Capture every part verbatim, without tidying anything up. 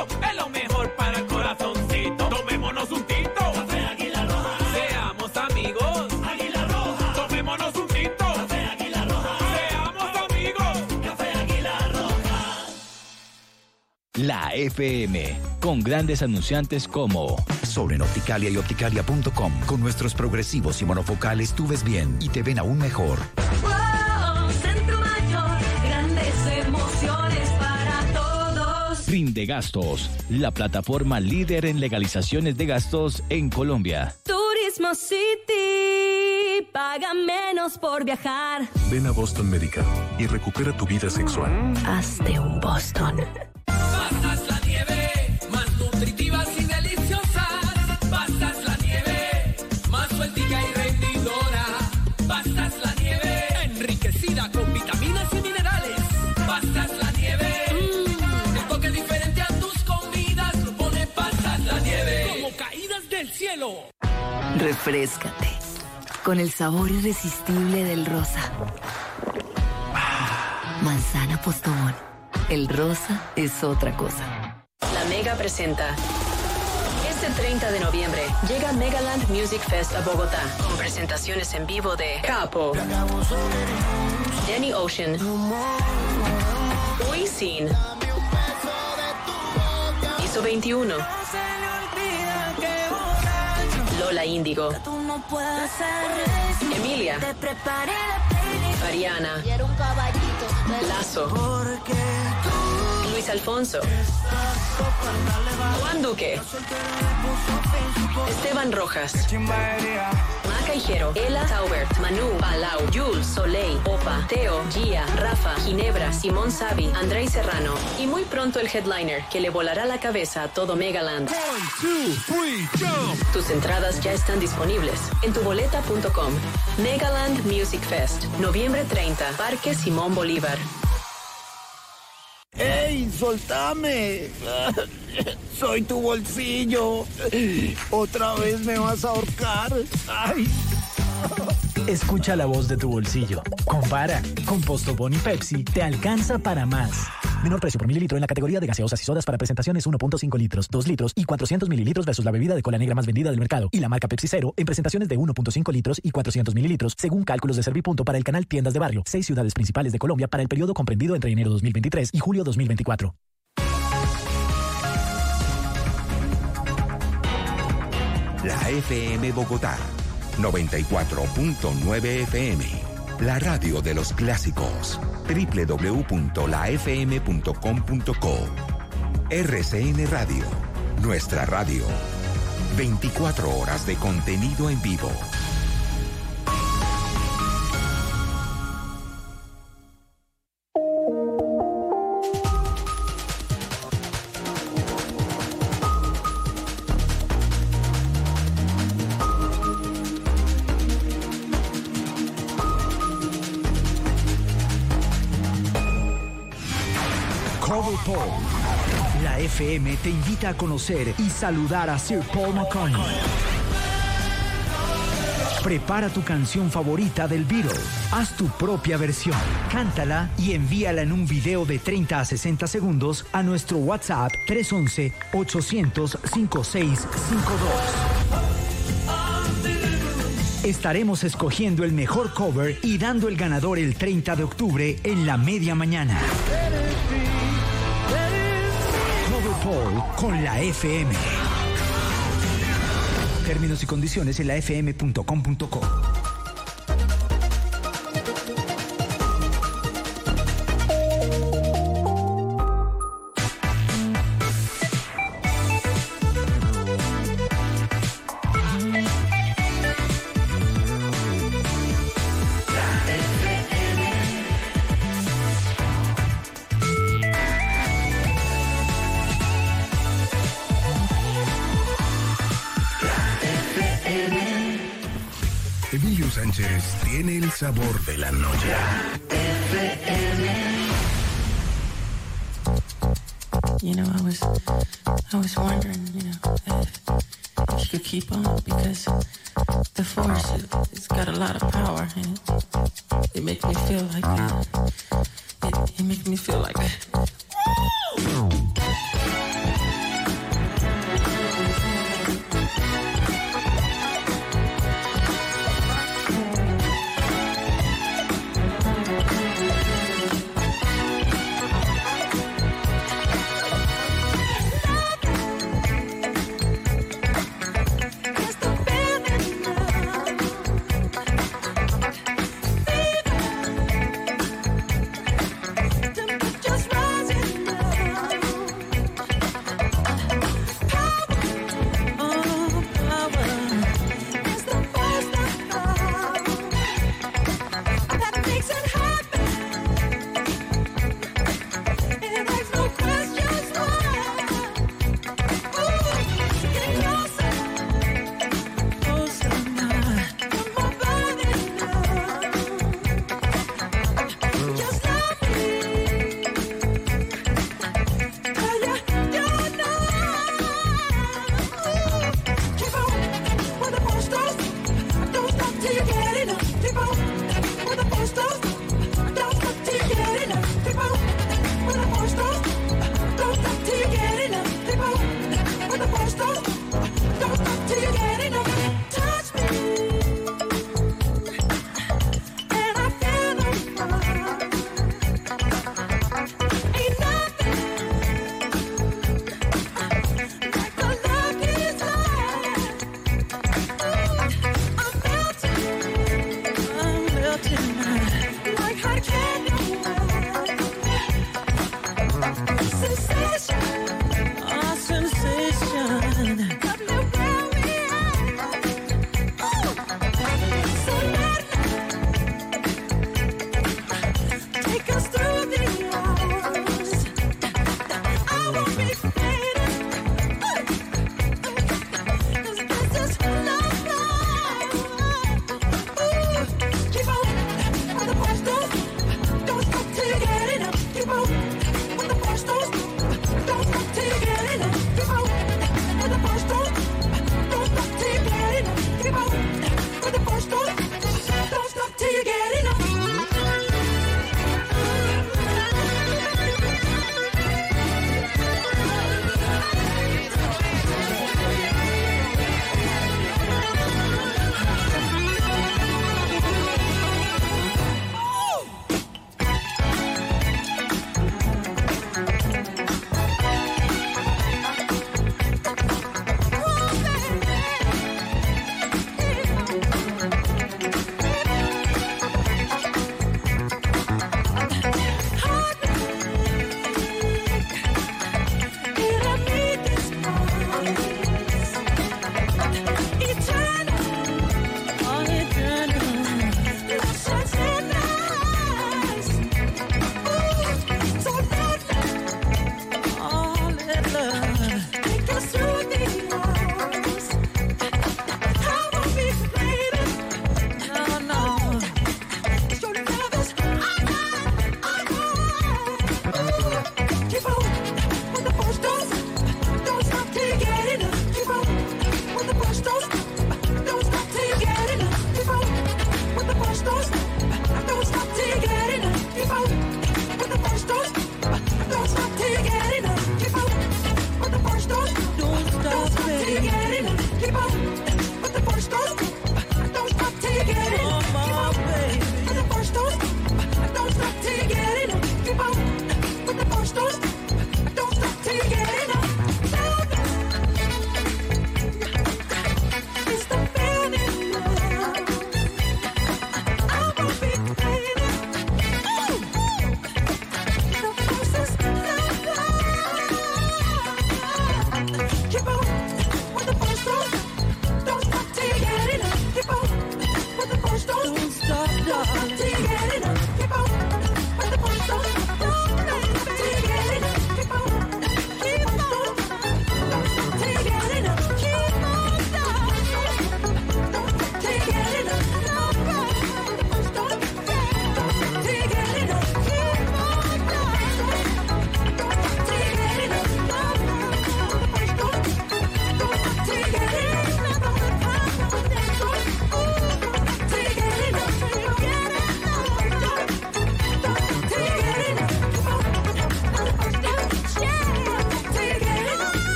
tinto es lo mejor para el corazoncito. Tomémonos un tinto. Café Águila Roja. Seamos amigos. Águila Roja. Tomémonos un tinto. Café Águila Roja. Seamos amigos. Café Águila Roja. La F M, con grandes anunciantes como Sol en Opticalia y Opticalia punto com. Con nuestros progresivos y monofocales tú ves bien y te ven aún mejor. Wow, Centro Mayor, grandes emociones para todos. Rinde Gastos, la plataforma líder en legalizaciones de gastos en Colombia. Turismo City, paga menos por viajar. Ven a Boston Medical y recupera tu vida sexual. Hazte un Boston. Pasas la nieve, más nutritivas y deliciosas. Pasas la nieve, más sueltica y rendidora. Pasas la nieve, enriquecida con vitaminas y minerales. Pasas la nieve, mm. el toque diferente a tus comidas lo pone Pasas la nieve. Como caídas del cielo. Refréscate con el sabor irresistible del rosa. Manzana Postobón. El rosa es otra cosa. La Mega presenta. Este treinta de noviembre llega Megaland Music Fest a Bogotá, con presentaciones en vivo de Capo, Danny Ocean, Wisin, Piso veintiuno, Lola Índigo, Emilia, Ariana, Lazo, Luis Alfonso, Juan Duque, Esteban Rojas, Maca Higuero, Ela Taubert, Manu, Palau, Jules, Soleil, Opa, Teo, Gia, Rafa, Ginebra, Simón Savi, Andrei Serrano y muy pronto el headliner que le volará la cabeza a todo Megaland. One, two, three, jump. Tus entradas ya están disponibles en tu boleta punto com. Megaland Music Fest, noviembre treinta, Parque Simón Bolívar. ¡Ey, soltame! Soy tu bolsillo. ¿Otra vez me vas a ahorcar? ¡Ay! Escucha la voz de tu bolsillo. Compara. Con Postobón y Pepsi te alcanza para más. Menor precio por mililitro en la categoría de gaseosas y sodas para presentaciones uno punto cinco litros, dos litros y cuatrocientos mililitros versus la bebida de cola negra más vendida del mercado. Y la marca Pepsi Cero en presentaciones de uno punto cinco litros y cuatrocientos mililitros, según cálculos de Servipunto para el canal Tiendas de Barrio. Seis ciudades principales de Colombia para el periodo comprendido entre enero dos mil veintitrés y julio dos mil veinticuatro. La F M Bogotá, noventa y cuatro punto nueve F M. La radio de los clásicos. doble u doble u doble u punto la f m punto com punto co. R C N Radio. Nuestra radio. veinticuatro horas de contenido en vivo. La F M te invita a conocer y saludar a Sir Paul McCartney. Prepara tu canción favorita del Beatles. Haz tu propia versión. Cántala y envíala en un video de treinta a sesenta segundos a nuestro WhatsApp tres once, ochocientos, cincuenta y seis cincuenta y dos. Estaremos escogiendo el mejor cover y dando el ganador el treinta de octubre en la media mañana. Paul con la F M. Términos y condiciones en la f m punto com punto co. Sánchez tiene el sabor de la noche. You know, I was, I was wondering, you know, if, if you could keep on, because the force, it, it's got a lot of power, and it, it makes me feel like, it, it makes me feel like.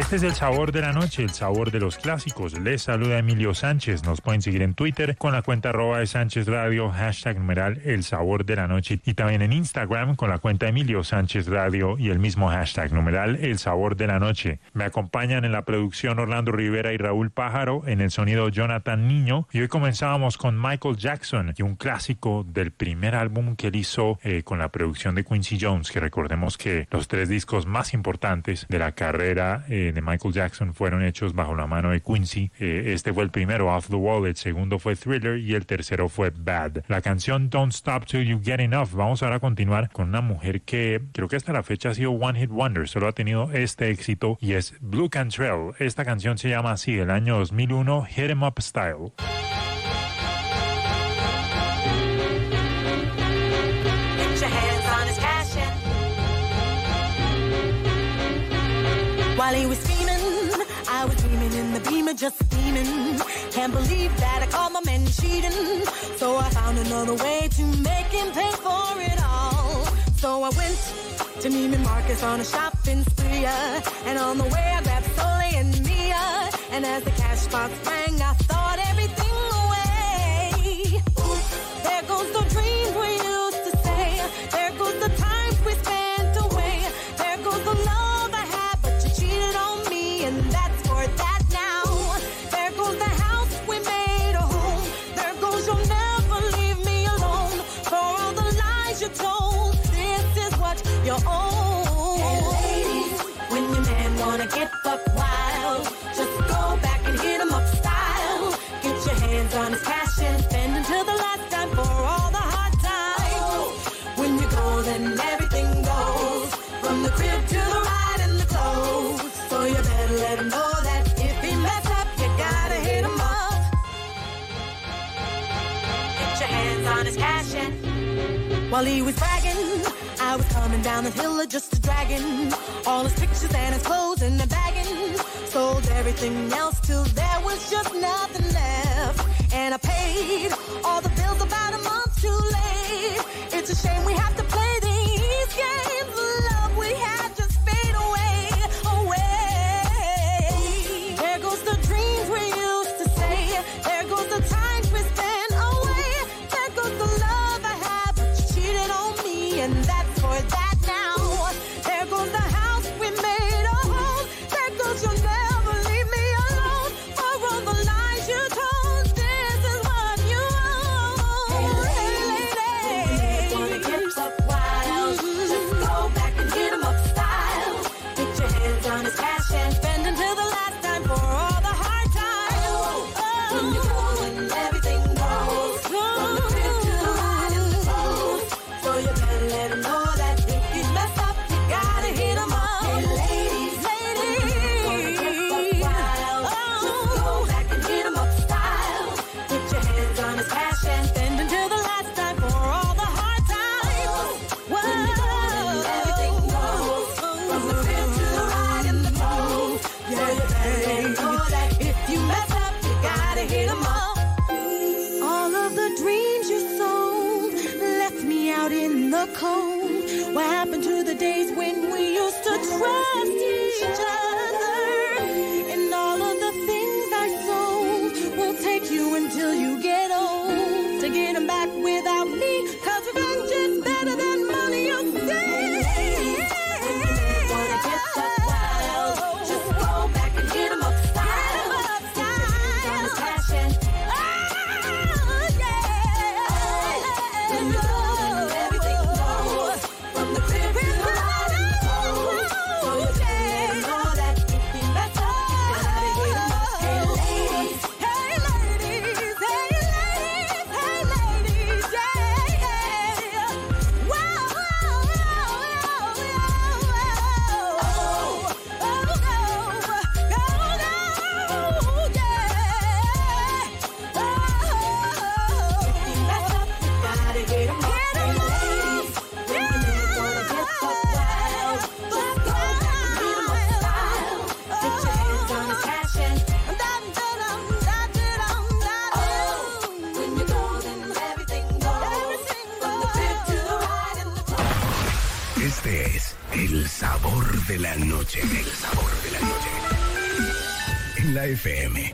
Este es el sabor de la noche, el sabor de los clásicos. Les saluda Emilio Sánchez. Nos pueden seguir en Twitter con la cuenta arroba de Sánchez Radio, hashtag numeral el sabor de la noche. Y también en Instagram con la cuenta Emilio Sánchez Radio y el mismo hashtag numeral el sabor de la noche. Me acompañan en la producción Orlando Rivera y Raúl Pájaro, en el sonido Jonathan Niño. Y hoy comenzábamos con Michael Jackson y un clásico del primer álbum que él hizo eh, con la producción de Quincy Jones, que recordemos que los tres discos más importantes de la carrera eh, de Michael Jackson fueron hechos bajo la mano de Quincy. Eh, este fue el primero, Off the Wall, el segundo fue Thriller y el tercero fue Bad. La canción Don't Stop Till You Get Enough. Vamos ahora a continuar con una mujer que creo que hasta la fecha ha sido One Hit Wonder, solo ha tenido este éxito y es Blue Cantrell. Esta canción se llama así, del año dos mil uno, Hit 'Em Up Style. While he was scheming, I was dreaming in the Beamer, just steaming. Can't believe that I caught my man cheating. So I found another way to make him pay for it all. So I went to Neiman Marcus on a shopping spree, uh, and on the way I grabbed Soleil and Mia. And as the cash box rang, I thought everything away. Ooh, there goes the dreams we used to say. There goes the times we spent away. There goes the love I had, but you cheated on me, and that's for that now. There goes the house we made a home. There goes you'll never leave me alone. For all the lies you told, this is what you own. Hey ladies, when your man wanna get buck wild, just go back and hit him up style. Get your hands on his cash and spend until the last time for all the hard times. When you go, then everything goes, from the crib to the ride and the clothes. So you better let him know that if he mess up, you gotta hit him up. Get your hands on his cash and while he was bragging, I was coming down the hill of just a dragon. All his pictures and his clothes in the bagging. Sold everything else till there was just nothing left. And I paid all the bills about a month too late. It's a shame we have to play these games. The love we had just fade away, away. There goes the dreams we used to say. There goes the times we spent away. There goes the love I had, but you cheated on me, and that's for that now. There goes the house we made a home. There goes you'll never leave me alone. For all the lies you told, this is what you own. Hey lady, wanna get up wild, just go back and hit him up style. Get your hands on his cash and spend until the last time for all the hard times. Oh, when you go and everything goes, from the crib to the ride and the clothes. So you better let him know that if he mess up, you gotta hit him up. Hey ladies, ladies, wild, just go back and hit him up style. Get your hands on his cash and spend until the last time for all the hard times. When you go and everything goes, from the crib to the ride and the clothes. Yeah, you better let him know that if you mess up, you gotta hit him up. All of the dreams you sold left me out in the cold. What happened to the days when we used to trust each other? And all of the things I sold will take you until you get old to get them back without me. Cause revenge is better than money, you say. Wanna get that wild, just go back and hit 'em up style. Get your hands on his cash and oh, yeah. When you go and everything goes, from the crib to the ride and the clothes. So you better know that if he mess up, you gotta hit 'em up. Hey ladies, hey ladies, hey ladies, hey ladies, yeah, yeah. Whoa, whoa, whoa, whoa, whoa. Oh, oh, go, go, go, yeah. Oh, if he mess up, you gotta hit 'em up. Hey ladies, when you wanna get buck wild, just go back and hit 'em up style. Get your hands on his cash and oh, when you go, then everything goes, from the crib to the ride and the clothes. Este es el sabor de la noche. El sabor de la noche. en la F M.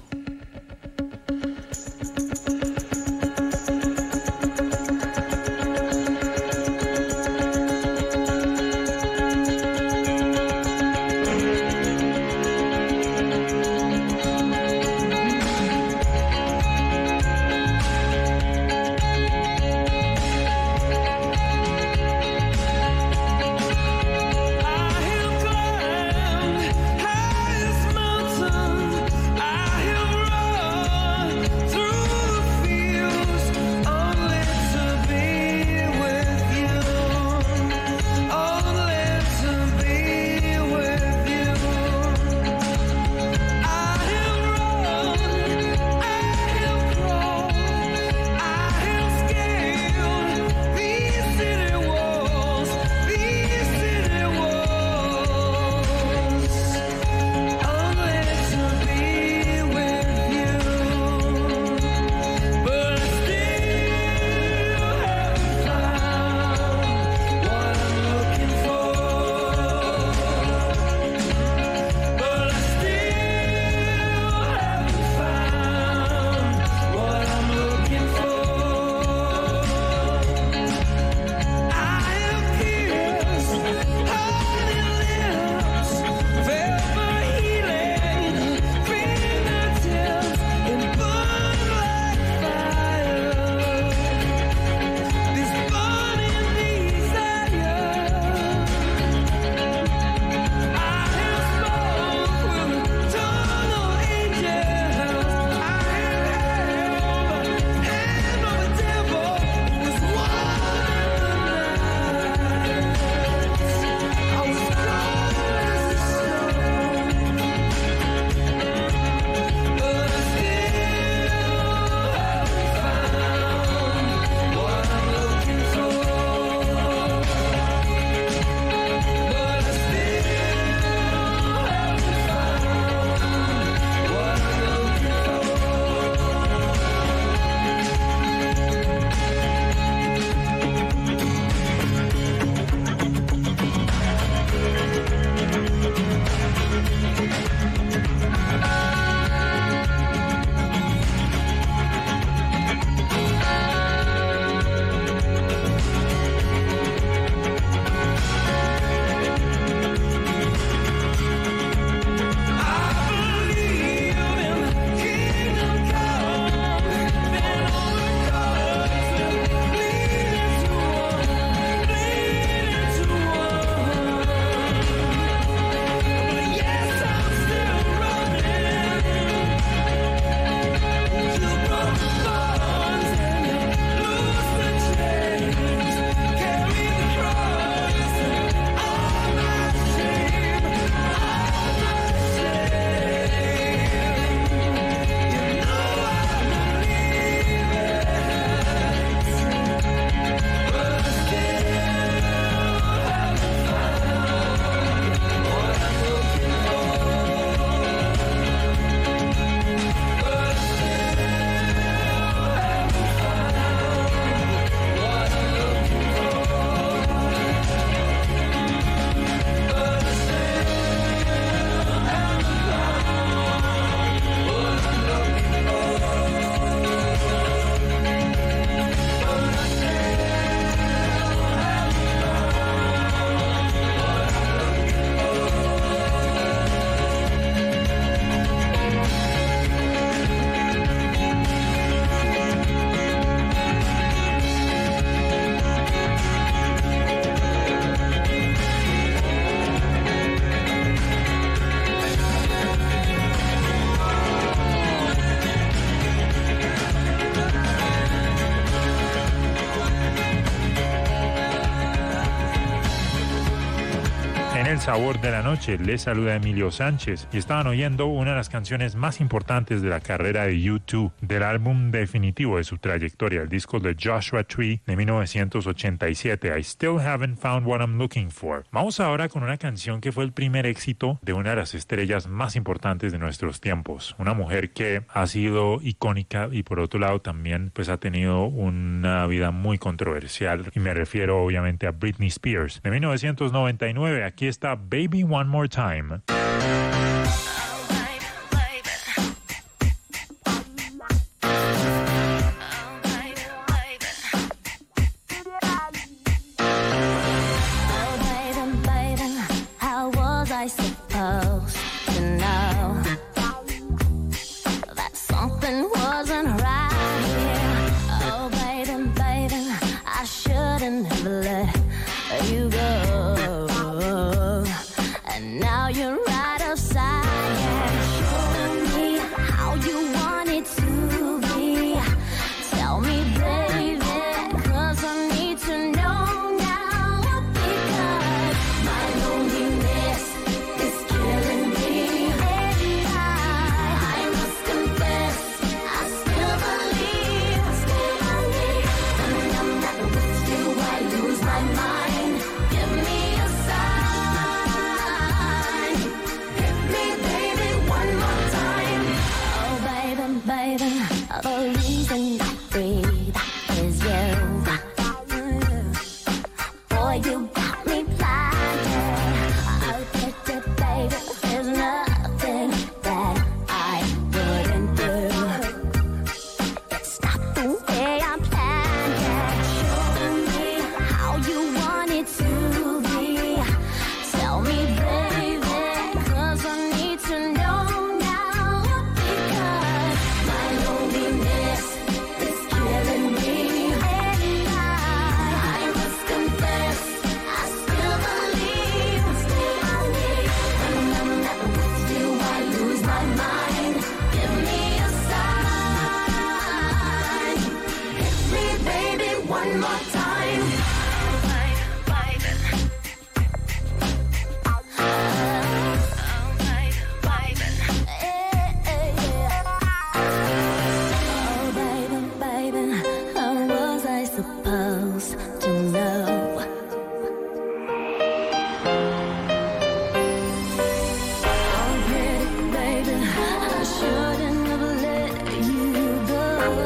El sabor de la noche, les saluda Emilio Sánchez y estaban oyendo una de las canciones más importantes de la carrera de U dos, del álbum definitivo de su trayectoria, el disco de Joshua Tree de mil novecientos ochenta y siete, I Still Haven't Found What I'm Looking For. Vamos ahora con una canción que fue el primer éxito de una de las estrellas más importantes de nuestros tiempos, una mujer que ha sido icónica y por otro lado también pues ha tenido una vida muy controversial, y me refiero obviamente a Britney Spears. De mil novecientos noventa y nueve, aquí está Baby One More Time. Alright, baby. shouldn't have let you go. And now you're out of sight. Show me how you want it to be. Tell me, baby, 'cause I need to know now. Because my loneliness is killing me. And I, I must confess, I still believe, still believe. When I'm not with you, I lose my mind. Give me a sign. Hit me, baby, one more time. Oh, baby, baby, the reason I breathe is you. Boy, you got me blinded. I'll get it, baby. There's nothing that I wouldn't do. It's not the way I planned it. Show me how you want it to be. Tell me, baby, 'cause I need to know now. Because my loneliness is killing me. And I, I must confess, I still believe, still believe. When I'm not with you, I lose my mind. Give me a sign. Hit me, baby, one more time. Oh, baby, baby, how was I supposed to know? Oh, pretty baby, I shouldn't have let you go.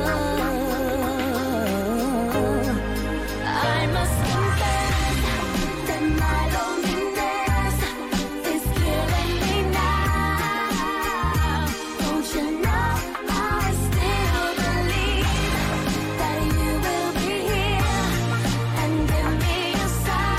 I must confess that my loneliness is killing me now. Don't you know I still believe that you will be here and give me a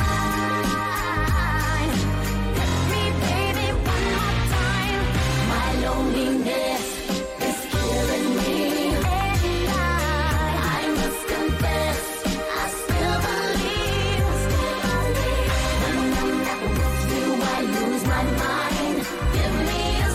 sign. Hit me, baby, one more time. My loneliness is killing me. And I, I must confess, I still believe, still believe. When I'm not with you, I lose my mind. Give me a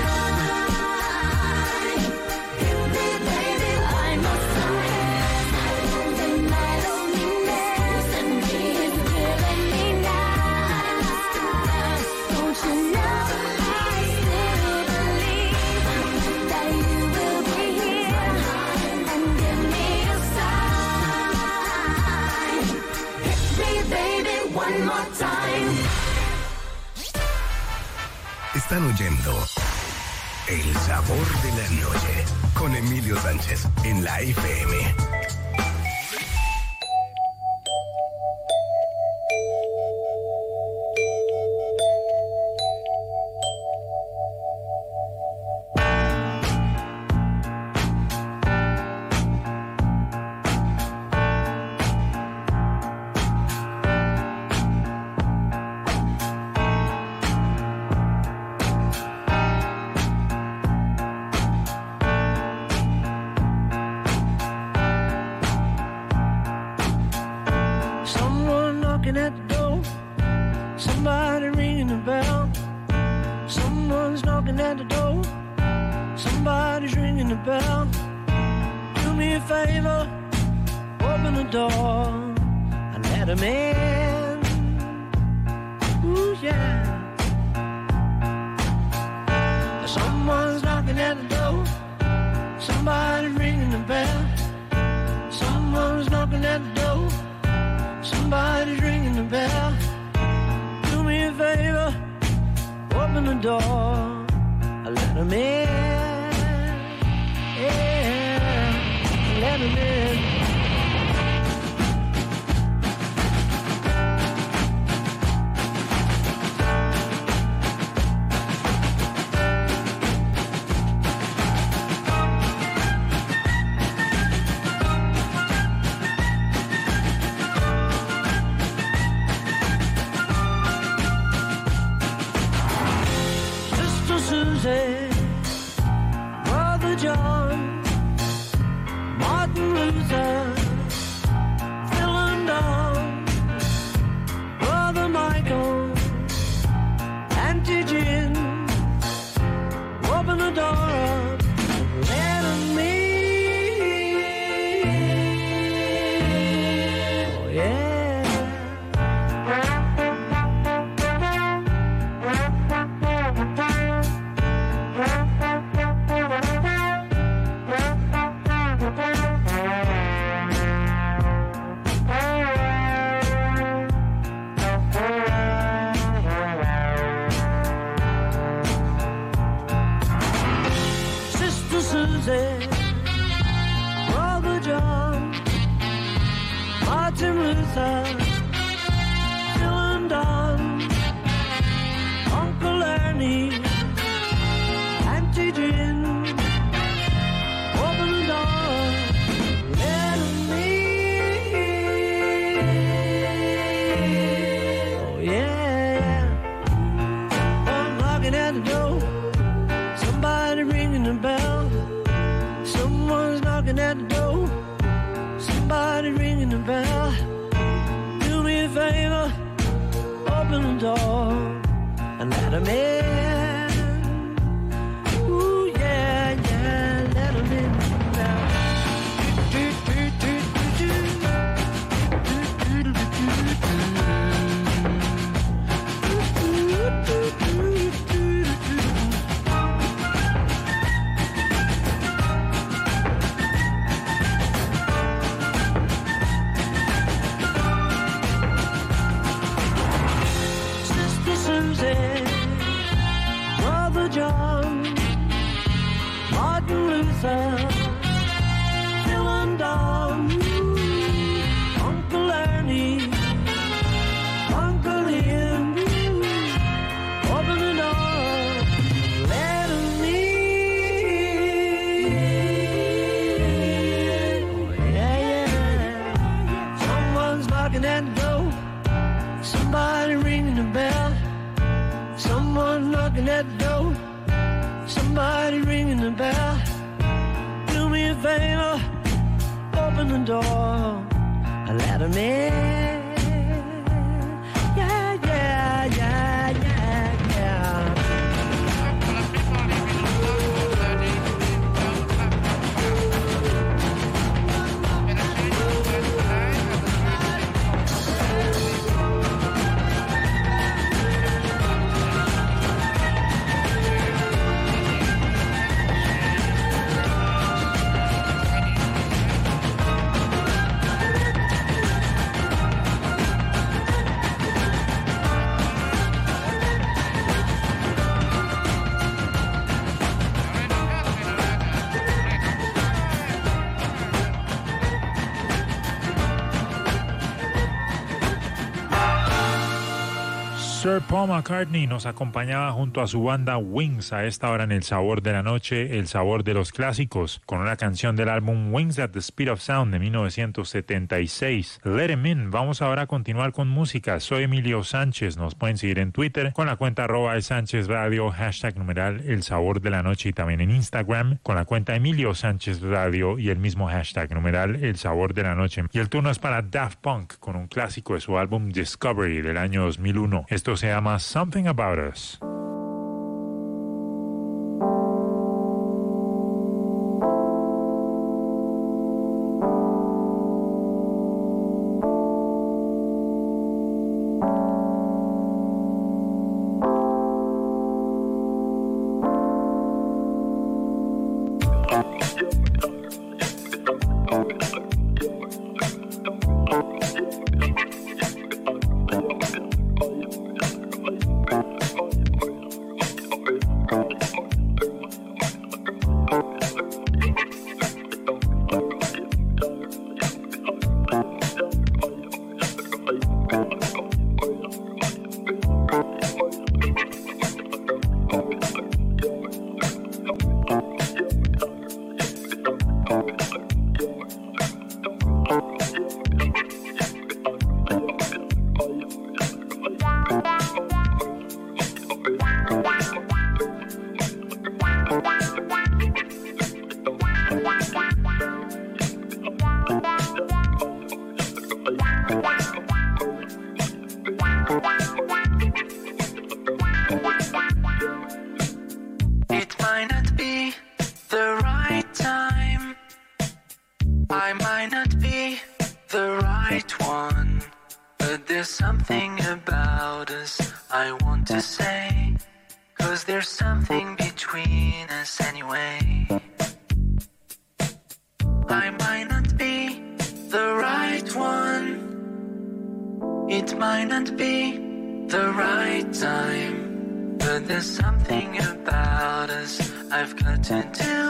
sign. Hit me, baby, I must confess. My loneliness and me is killing me now. Don't you know I still believe that you will be here and give me a sign. Hit me, baby, one more time. Están oyendo El Sabor de la Noche con Emilio Sánchez en la F M. Someone knocking at the door, somebody ringing the bell. Someone's knocking at the door, somebody's ringing the bell. Do me a favor, open the door and let him in. Ooh, yeah. Someone's knocking at the door, somebody's ringing the bell. Someone's knocking at the door, somebody's ringing the bell. Do me a favor, open the door, let them in. Yeah, let them in. Susie, Martin Luther, Dylan Don, Uncle Ernie, Auntie Jim, open the door, let 'em in. Oh yeah, I'm knocking at the door, somebody ringing the bell, someone's knocking at the door, somebody ringing the bell. Do me a favor, open the door and let 'em in. Ooh, yeah, yeah, let 'em in now. Do, do, do, do, do, do, do, do, do, Susie, Brother John, Martin Luther, Dylan Don, Uncle Ernie, Uncle Ian, open the door, let 'em in. Yeah, yeah, someone's knocking at the door, somebody ringing the bell. Someone knocking at the door, somebody ringing the bell. Do me a favor, open the door and let 'em in. Yeah, yeah, yeah, yeah, yeah. Sir Paul McCartney nos acompañaba junto a su banda Wings a esta hora en El Sabor de la Noche, el sabor de los clásicos, con una canción del álbum Wings at the Speed of Sound de mil novecientos setenta y seis, Let 'Em In. Vamos ahora a continuar con música. Soy Emilio Sánchez, nos pueden seguir en Twitter con la cuenta arroba de Sánchez Radio, hashtag numeral El Sabor de la Noche, y también en Instagram con la cuenta Emilio Sánchez Radio y el mismo hashtag numeral El Sabor de la Noche. Y el turno es para Daft Punk con un clásico de su álbum Discovery del año dos mil uno. Esto se llama Something About Us.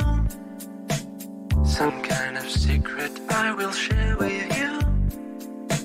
Some kind of secret I will share with you.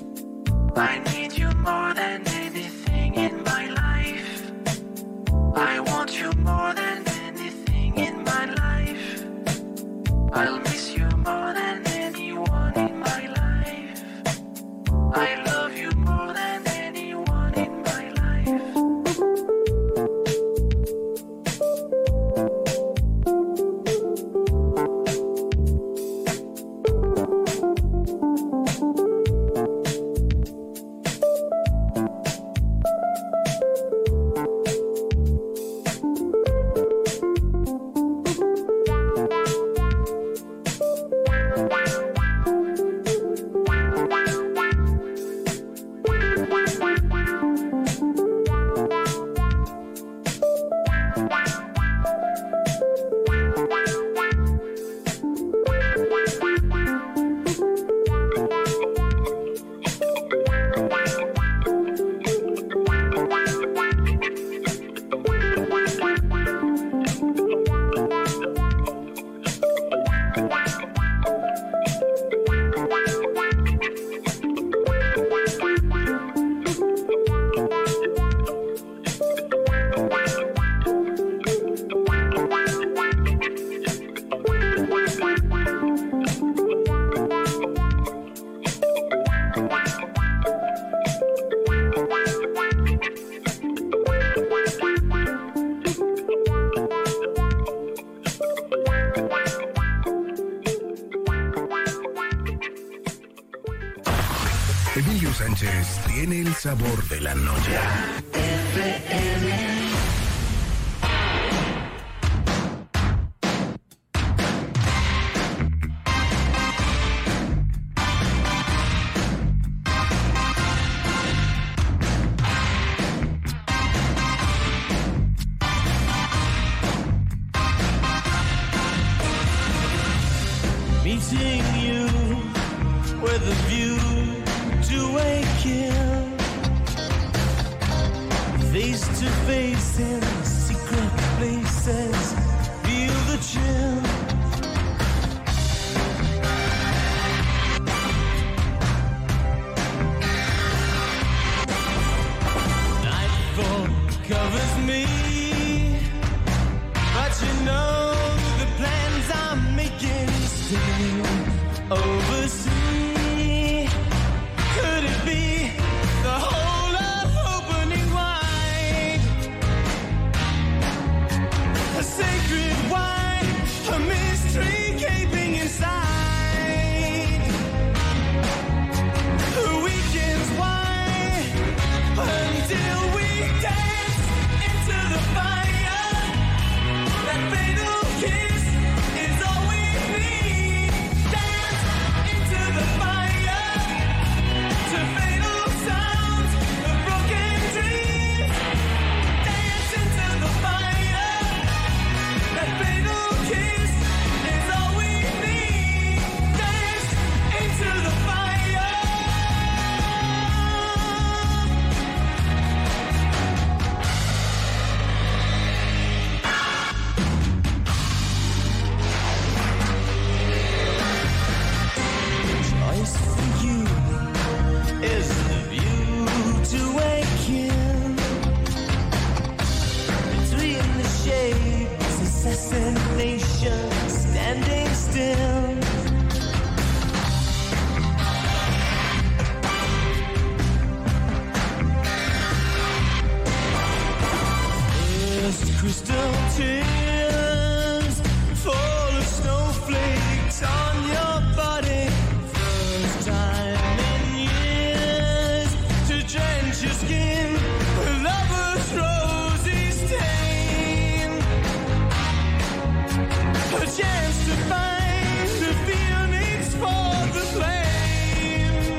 Emilio Sánchez tiene el sabor de la noche. F M. Meeting you with a view to a kill, face to face in secret places, feel the chill. Nightfall covers me, but you know the plans I'm making still oversee. Could it be the whole of opening wide? A sacred wine, a mystery gaping inside. The weekend's wine until we dance into the fire. That fatal kiss is all we need. Dance into the fire, to fatal sounds of broken dreams. Dance into the fire, that fatal kiss is all we need. Dance into the fire. Choice for you is the view to a kill. Between the shapes, assassination, standing still. First crystal tears fall of snowflakes on your body. First time in years to drench your skin with lover's rosy stain. A chance to find the phoenix for the flame.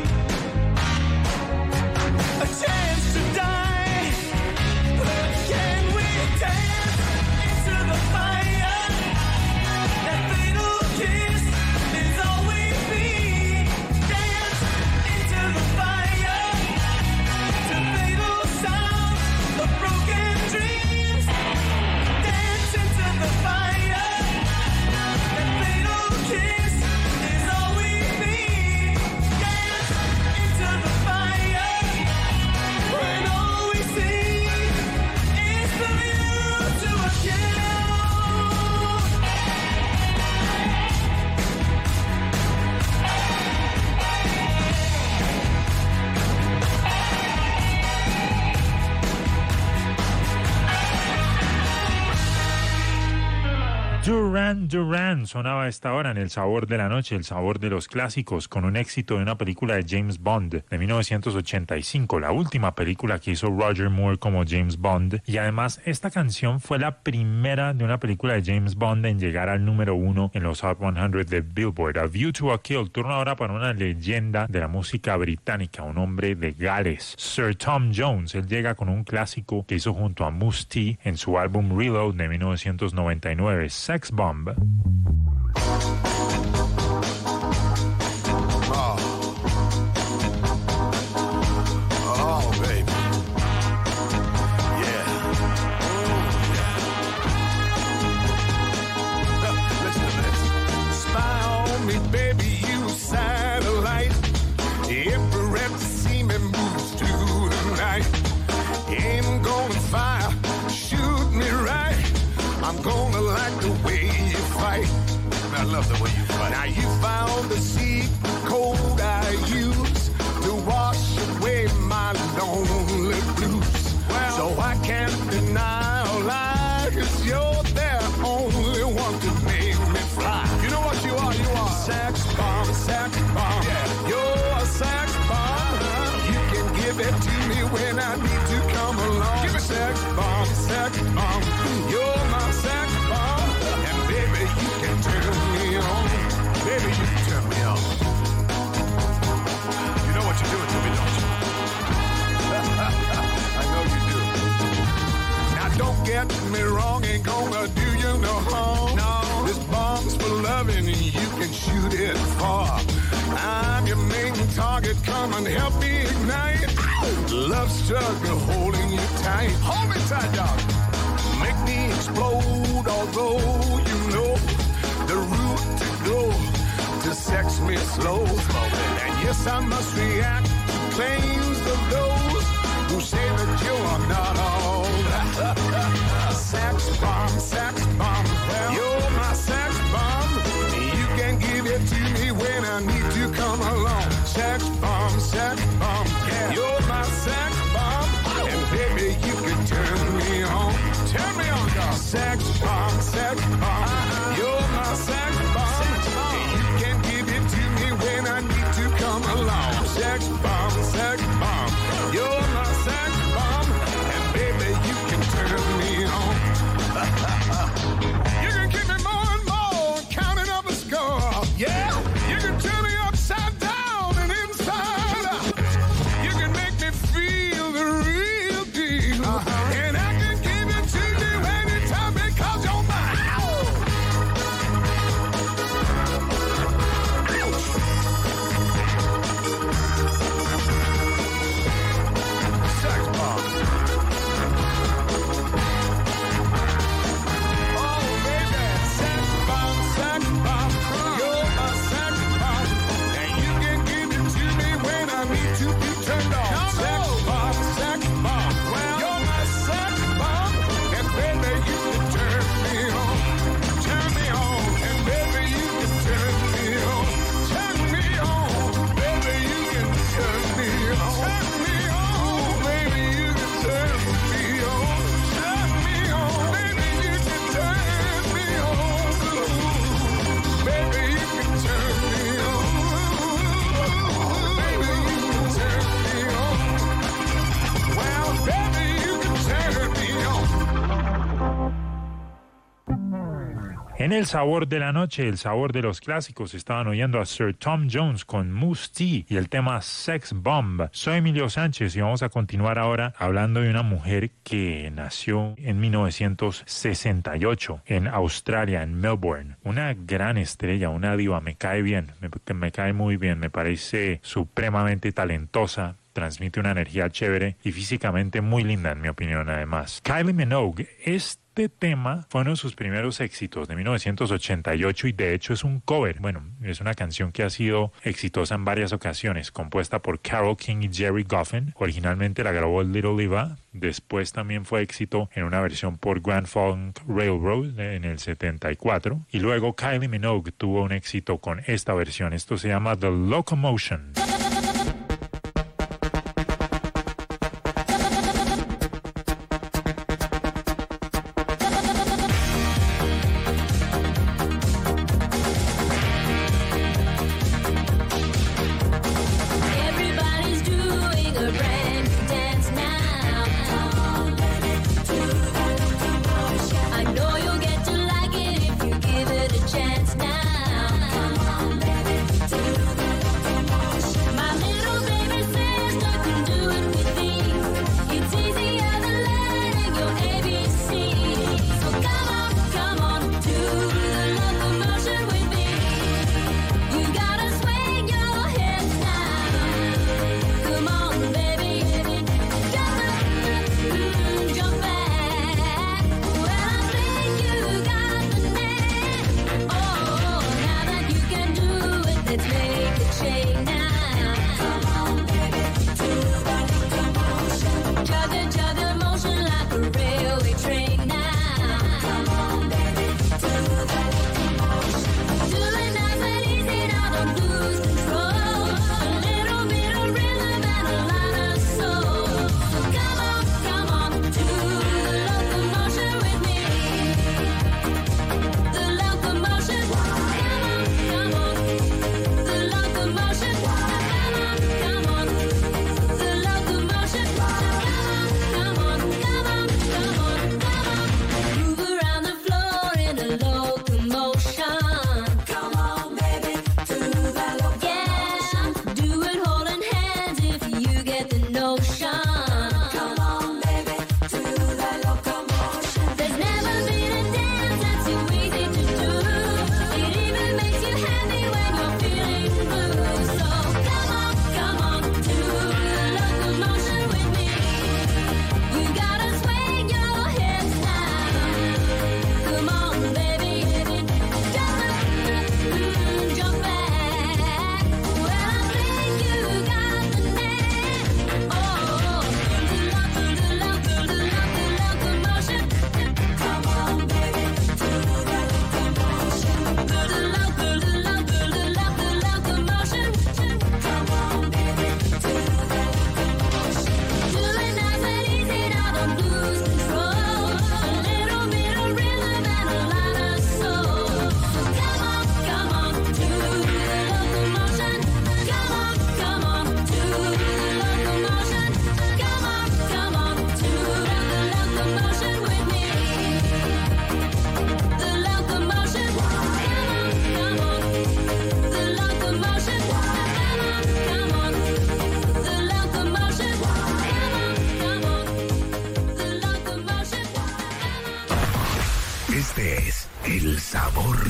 A chance to die, but can we dance into the fire? That fatal kiss is all we need. Dance into the fire, to fatal sounds of broken dreams. Dance into the fire, that fatal kiss is all we need. Dance into the fire, when all we see is the view to a kill. Duran Duran sonaba a esta hora en El Sabor de la Noche, el sabor de los clásicos, con un éxito de una película de James Bond de mil novecientos ochenta y cinco, la última película que hizo Roger Moore como James Bond, y además esta canción fue la primera de una película de James Bond en llegar al número uno en los Hot cien de Billboard. A View to a Kill, turno ahora para una leyenda de la música británica, un hombre de Gales, Sir Tom Jones. Él llega con un clásico que hizo junto a Mousse T en su álbum Reload de mil novecientos noventa y nueve, Sex Bomb. Oh. Oh, baby. Yeah. Yeah. Listen to this. Spy on me, baby, you satellite. Infrared to see me move through the night. Aim gonna fire, shoot me right. I'm gonna like the way you fight. I love the way you fight. Now you found the secret code I use to wash away my lonely blues. Well, so I can't deny or lie, 'cause you're the only one to make me fly. You know what you are? You are sex bomb, sex bomb. Yeah, you're a sex bomb. come and help me ignite. Love struggle holding you tight. Hold me tight, dog. Make me explode, although you know the route to go to sex me slow. And yes, I must react to claims of those who say that you are not all. Sex bomb, sex bomb, you're my sex bomb. You can give it to me when I need to come along. Sex bomb, sex bomb, yeah. You're my sex bomb, and baby you can turn me on. Turn me on, dog. Sex bomb, sex bomb, you're my sex bomb. You can give it to me when I need to come along. Sex bomb, sex bomb, you're my sex bomb, and baby you can turn me on. You can keep me more and more, counting up a score. Yeah, you can turn me upside down and inside out. You can make me feel the real deal, uh-huh. And I can give it to you anytime because you're mine. Sex bomb. En el sabor de la noche, el sabor de los clásicos, estaban oyendo a Sir Tom Jones con Moose Tea y el tema Sex Bomb. Soy Emilio Sánchez y vamos a continuar ahora hablando de una mujer que nació en mil novecientos sesenta y ocho en Australia, en Melbourne. Una gran estrella, una diva, me cae bien, me, me cae muy bien, me parece supremamente talentosa. Transmite una energía chévere y físicamente muy linda, en mi opinión, además. Kylie Minogue, este tema fue uno de sus primeros éxitos de mil novecientos ochenta y ocho y de hecho es un cover. Bueno, es una canción que ha sido exitosa en varias ocasiones, compuesta por Carole King y Jerry Goffin. Originalmente la grabó Little Eva, después también fue éxito en una versión por Grand Funk Railroad en el setenta y cuatro. Y luego Kylie Minogue tuvo un éxito con esta versión. Esto se llama The Locomotion. Chance now. Come on, baby, do the locomotion.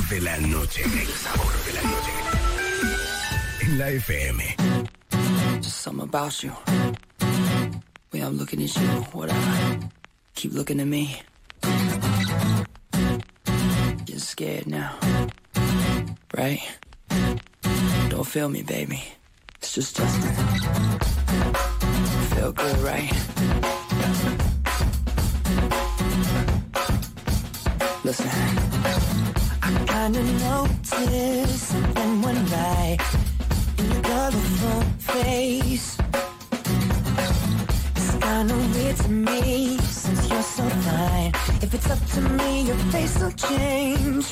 de la noche. El sabor de la noche. En la F M. Just something about you. Way I'm looking at you, whatever. Keep looking at me. Getting scared now. Right? Don't feel me, baby. It's just Justin. Feel good, right? Listen. I kinda noticed something went right in your colorful face. It's kinda weird to me since you're so fine. If it's up to me, your face will change.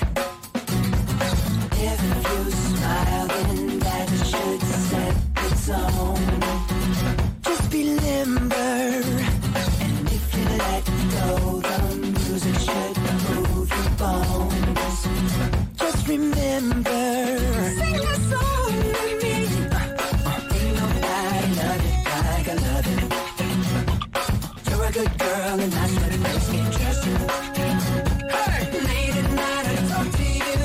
If you smile, then that should set the tone. Just be limber, and if you let go, the music should move your bones. Just remember, sing a song with me. Ain't nobody love it like I love it. You're a good girl, and that's what makes me trust you. Hey, late at night I talk to you.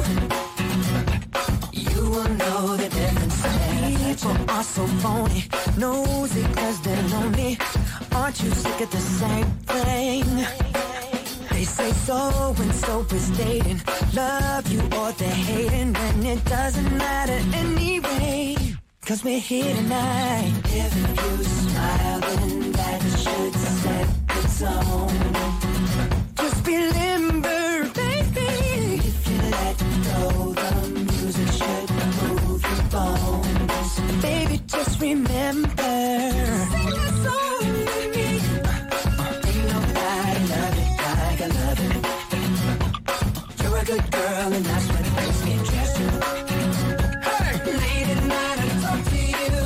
You will know the difference. People are so phony, nosy 'cause they're lonely. Aren't you sick of the same thing? They say so and so is dating, love you or they're hating, and it doesn't matter anyway, 'cause we're here tonight. If you smile, then that should set the tone. Just be limber, baby. If you let go, the music should move your bones. Baby, just remember, sing a song with me. Ain't nobody love it like I love it. You're a good girl, and that's what makes me trust you. Hey, late at night I talk to you.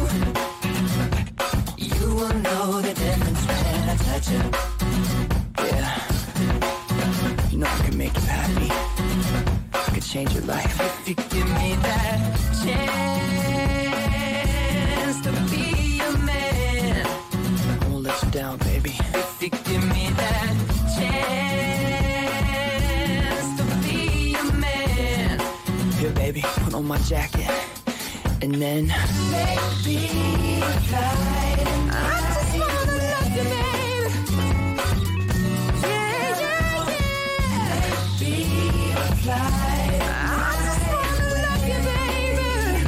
You will know the difference when I touch you. Yeah, you know I can make you happy. I can change your life if you give me that chance to be a man. I won't let you down, baby. If you give me that chance to be a man. Here, baby, put on my jacket, and then maybe fly. I just wanna love you, baby. Yeah, yeah, yeah. Maybe fly. I just wanna love you, baby.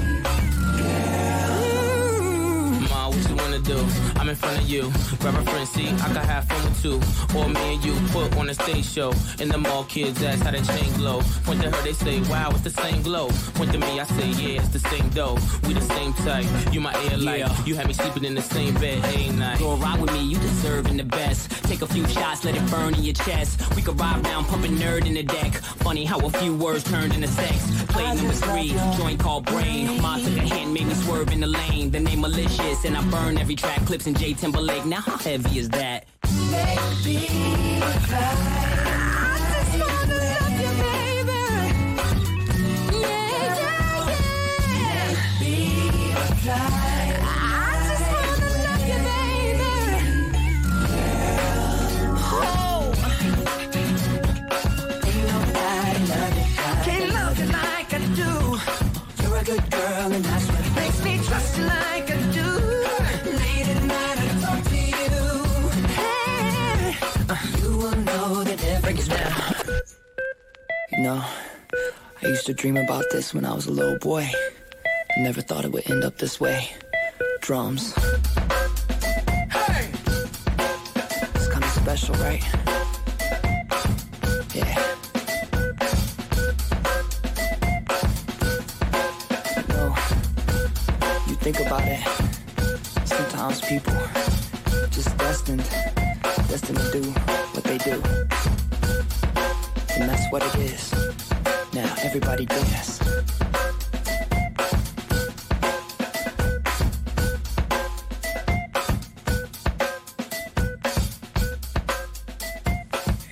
Ma, what you wanna do? I'm in front of you. Grab a friend, see, I can have fun with two. Or me and you put on a stage show. And the mall kids ask how that chain glow. Point to her, they say, wow, it's the same glow. Point to me, I say, yeah, it's the same dough. We the same type. You my air light. Yeah. You had me sleeping in the same bed every night. Go ride with me, you deserving the best. Take a few shots, let it burn in your chest. We could ride down, pumping nerd in the deck. Funny how a few words turned into sex. Play number three, joint called Brain. Ma took a hand, made me swerve in the lane. The name malicious, and I burn every track. Clips in J Timberlake. Now how heavy is that? Maybe fly. I just wanna love you, baby. Yeah, yeah, yeah. Maybe fly. I just wanna love you, baby. Oh. Ain't nobody love you like Can't love you like I do. You're a good girl, and that's what makes me trust you like I do. Late at night I talk to you. Hey, you will know the difference now. You know, I used to dream about this when I was a little boy. I never thought it would end up this way. Drums. Hey! It's kind of special, right? Yeah. You know, you think about it. Sometimes people just destined, destined to do what they do. And that's what it is. Now, everybody dance.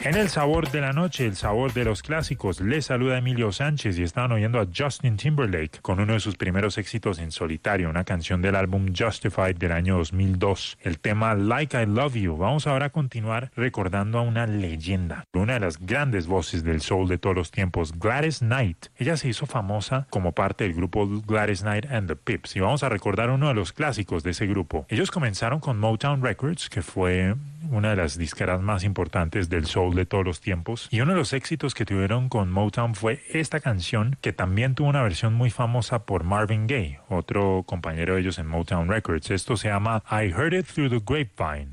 En el sabor de la noche, el sabor de los clásicos, les saluda Emilio Sánchez y estaban oyendo a Justin Timberlake con uno de sus primeros éxitos en solitario, una canción del álbum Justified del año dos mil dos, el tema Like I Love You. Vamos ahora a continuar recordando a una leyenda, una de las grandes voces del soul de todos los tiempos, Gladys Knight. Ella se hizo famosa como parte del grupo Gladys Knight and the Pips y vamos a recordar uno de los clásicos de ese grupo. Ellos comenzaron con Motown Records, que fue una de las disqueras más importantes del soul de todos los tiempos, y uno de los éxitos que tuvieron con Motown fue esta canción, que también tuvo una versión muy famosa por Marvin Gaye, otro compañero de ellos en Motown Records. Esto se llama I Heard It Through the Grapevine.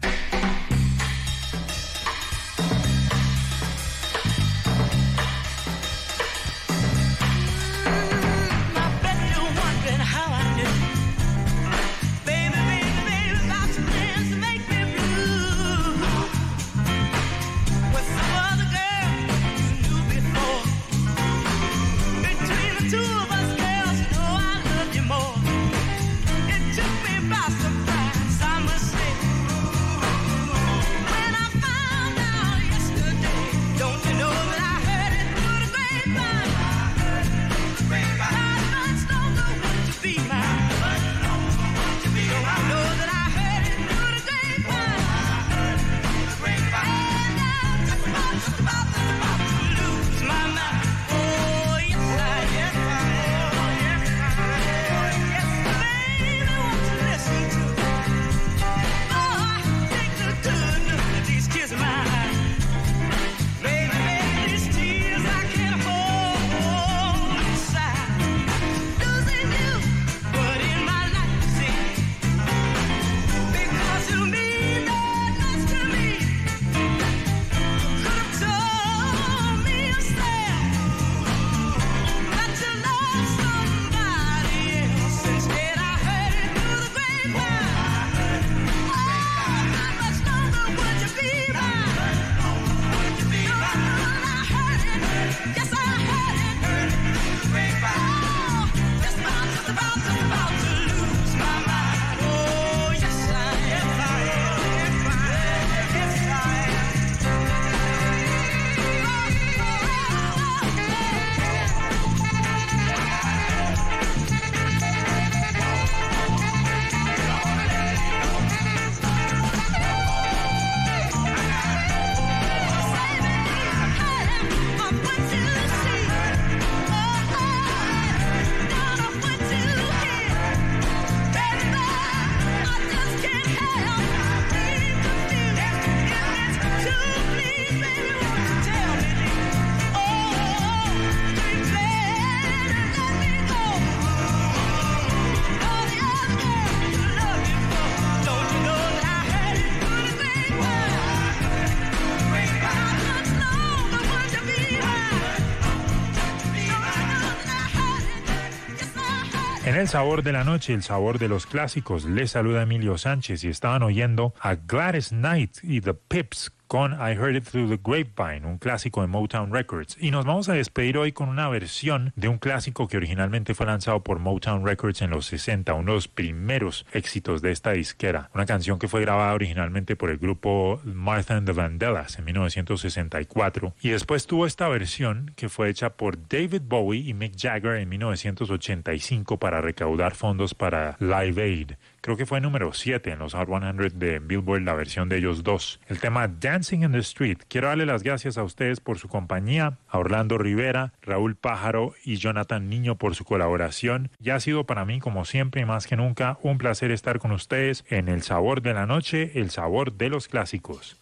En el sabor de la noche, el sabor de los clásicos, les saluda Emilio Sánchez y estaban oyendo a Gladys Knight y The Pips con I Heard It Through the Grapevine, un clásico de Motown Records. Y nos vamos a despedir hoy con una versión de un clásico que originalmente fue lanzado por Motown Records en los sesenta, uno de los primeros éxitos de esta disquera. Una canción que fue grabada originalmente por el grupo Martha and the Vandellas en mil novecientos sesenta y cuatro. Y después tuvo esta versión que fue hecha por David Bowie y Mick Jagger en mil novecientos ochenta y cinco para recaudar fondos para Live Aid. Creo que fue número siete en los Hot cien de Billboard, la versión de ellos dos. El tema Dancing in the Street. Quiero darle las gracias a ustedes por su compañía, a Orlando Rivera, Raúl Pájaro y Jonathan Niño por su colaboración. Ya ha sido para mí, como siempre y más que nunca, un placer estar con ustedes en El Sabor de la Noche, el sabor de los clásicos.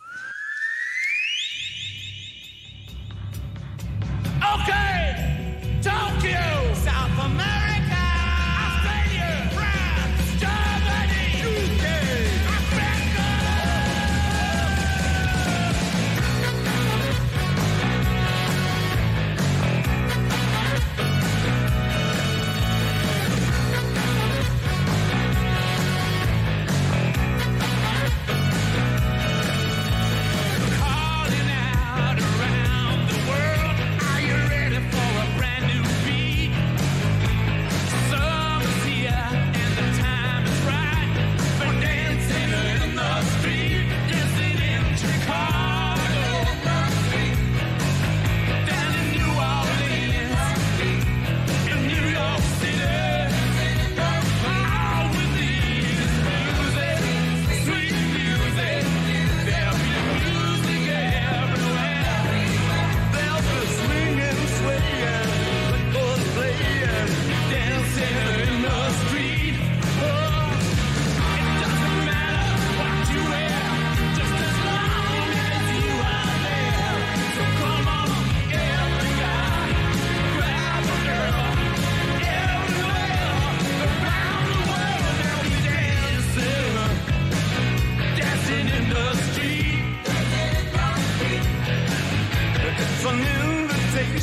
Okay, Tokyo, South America.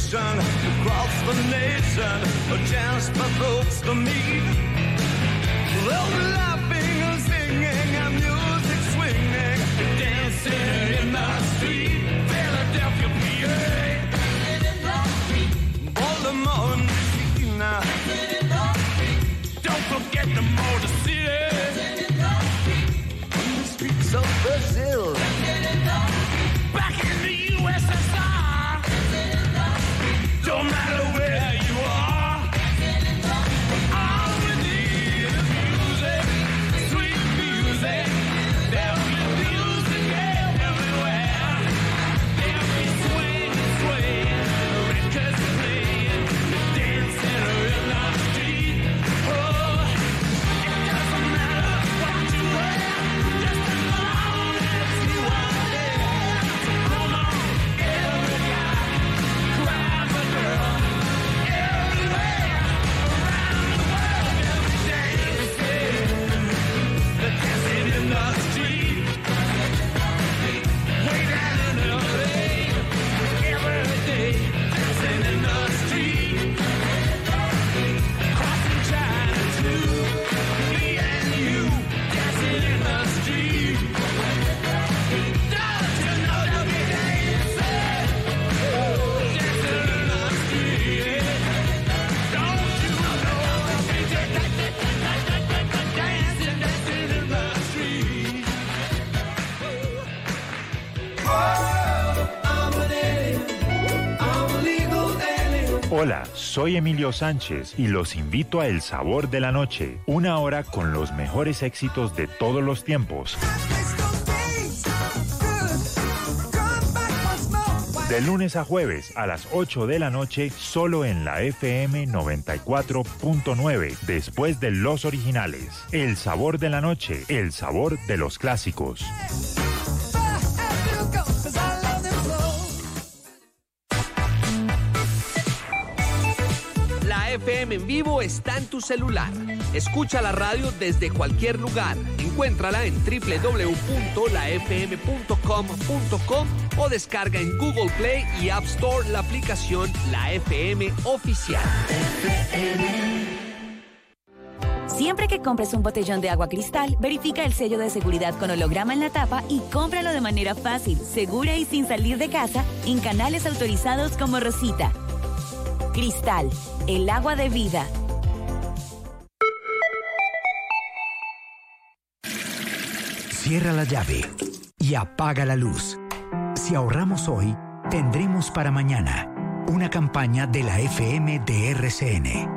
celebration across the nation, a chance for folks to meet. They'll be laughing and singing and music swinging, dancing in the street. Philadelphia, P A, Baltimore and Messina. Don't forget the Motor City, on the streets of Brazil. Back in the U S S R, don't matter where you are, all we need is music, sweet music. There'll be music everywhere. There'll be swing, swing, records playing, dancing in the street. Oh, it doesn't matter what you wear, just as long as you are there. So come on, every guy, grab a girl, everywhere, around the world, every day. They're dancing in the street, way down in L A, every day, dancing in the street, crossing China too, me and you, dancing in the street. Don't you know they'll be dancing, dancing in the street? Don't you know they'll be dancing, dancing in the street? I'm an alien, I'm a legal alien. Hola, soy Emilio Sánchez y los invito a El Sabor de la Noche, una hora con los mejores éxitos de todos los tiempos. De lunes a jueves a las ocho de la noche, solo en la F M noventa y cuatro punto nueve, después de los originales. El Sabor de la Noche, el sabor de los clásicos. La F M en vivo está en tu celular. Escucha la radio desde cualquier lugar. Encuéntrala en doble u doble u doble u punto la f m punto com punto com o descarga en Google Play y App Store la aplicación La F M Oficial. Siempre que compres un botellón de agua Cristal, verifica el sello de seguridad con holograma en la tapa y cómpralo de manera fácil, segura y sin salir de casa en canales autorizados como Rosita. Cristal, el agua de vida. Cierra la llave y apaga la luz. Si ahorramos hoy, tendremos para mañana. Una campaña de la F M de R C N.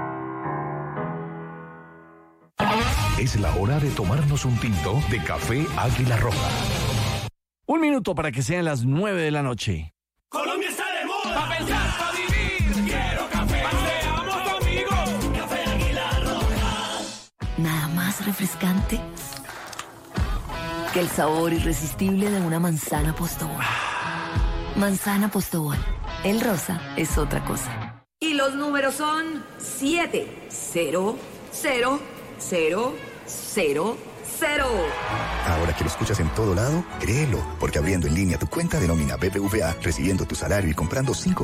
Es la hora de tomarnos un tinto de café Águila Roja. Un minuto para que sean las nueve de la noche. Colombia está de moda. Pa' pensar, pa' vivir. Quiero café. Paseamos amigos. Café Águila Roja. Nada más refrescante que el sabor irresistible de una manzana Postobón. Manzana Postobón. El rosa es otra cosa. Y los números son siete, cero, cero, cero, cero, cero. Ahora que lo escuchas en todo lado, créelo, porque abriendo en línea tu cuenta de nómina B B V A, recibiendo tu salario y comprando cinco